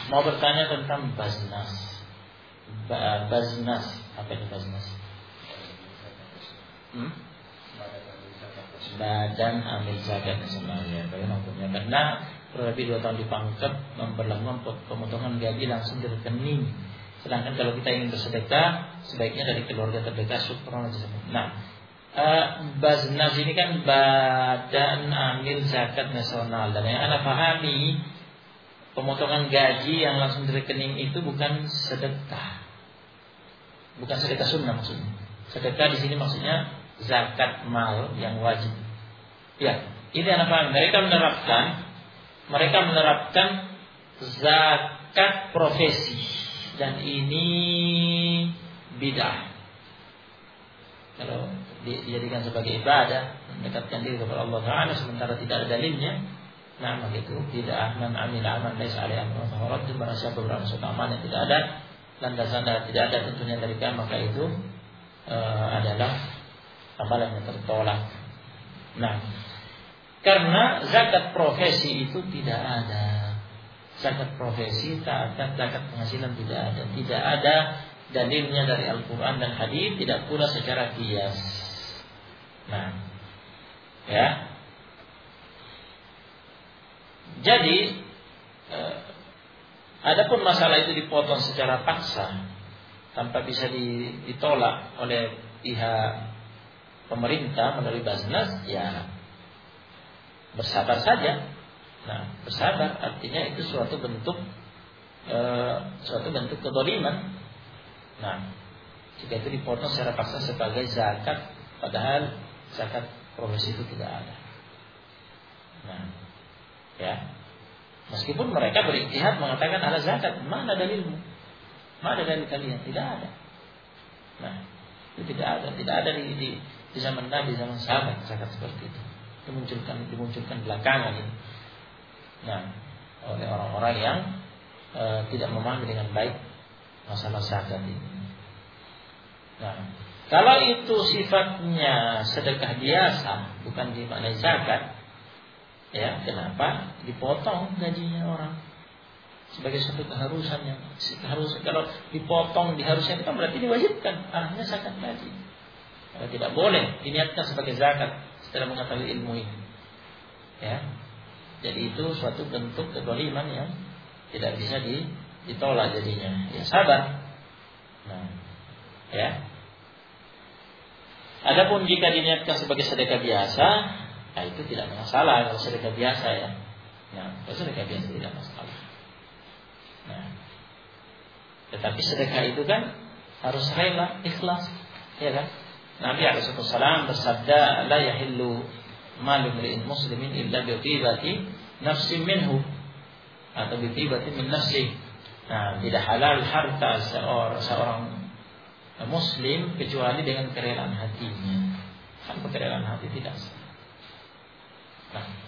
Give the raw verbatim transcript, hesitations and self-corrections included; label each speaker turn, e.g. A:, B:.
A: mau bertanya tentang Baznas. Ba- Baznas, apa itu Baznas? Hmm? Badan Amil Zakat Nasional, ya, bagaimana hukumnya? Karena kurang lebih dua tahun dipangkat memperlakukan pemotongan gaji langsung di rekening. Sedangkan kalau kita ingin bersedekah, sebaiknya dari keluarga terdekat. Syukron. Nah, uh, Baznas ini kan Badan Amil Zakat Nasional, dan yang anda pahami, pemotongan gaji yang langsung di rekening itu bukan sedekah, bukan sedekah sunnah maksudnya. Sedekah di sini maksudnya zakat mal yang wajib. Ya, ini anda pahami. Mereka menerapkan, mereka menerapkan zakat profesi, dan ini bid'ah. Kalau dijadikan sebagai ibadah, mendekatkan diri kepada Allah Taala sementara tidak ada dalilnya, nah maka itu bid'ah. Man amila amalan laisa alaihi amruna fa huwa radd. Barang siapa beramal suatu amalan yang tidak ada landasan, tidak ada tentunya dari kami, maka itu uh, adalah amalan yang tertolak. Nah, karena zakat profesi itu tidak ada. Zakat profesi, zakat zakat penghasilan tidak ada. Tidak ada dalilnya dari Al-Quran dan hadis, tidak pula secara qiyas. Nah, ya. Jadi, eh, adapun masalah itu dipotong secara paksa tanpa bisa ditolak oleh pihak pemerintah melalui Baznas, ya bersabar saja. Nah, bersabar artinya itu suatu bentuk e, suatu bentuk kezaliman. Nah, jika itu dipotong secara paksa sebagai zakat, padahal zakat profesi itu tidak ada. Nah, ya, meskipun mereka berijtihad mengatakan ada zakat, mana dalilmu? Mana dalil kalian? Tidak ada. Nah, itu tidak ada, tidak ada di, di, di zaman Nabi, zaman sahabat zakat seperti itu. Dimunculkan, dimunculkan belakangan ini. Nah, oleh orang-orang yang e, tidak memahami dengan baik masalah zakat ini. Nah, kalau itu sifatnya sedekah biasa, bukan dimaknai zakat, ya kenapa dipotong gajinya orang sebagai suatu keharusan yang harus, kalau dipotong diharuskan itu kan berarti diwajibkan, arahnya zakat gaji. Kalau tidak boleh diniatkan sebagai zakat setelah mengetahui ilmu ini, ya. Jadi itu suatu bentuk kezaliman yang tidak bisa ditolak jadinya. Ya sabar. Nah, ya. Adapun jika diniatkan sebagai sedekah biasa, nah itu tidak masalah kalau sedekah biasa, ya. Nah, kalau sedekah biasa tidak masalah. Nah, tetapi sedekah itu kan harus rela, ikhlas, ya kan? Nabi alaihi wasallam bersabda, la yahillu malu imri'in muslimin illa bi thibati nafsin minhu, atau bi thibati min nafsi. Nah, tidak halal harta seorang, seorang muslim kecuali dengan kerelaan hatinya. Tanpa kerelaan hati tidak sah. Nah,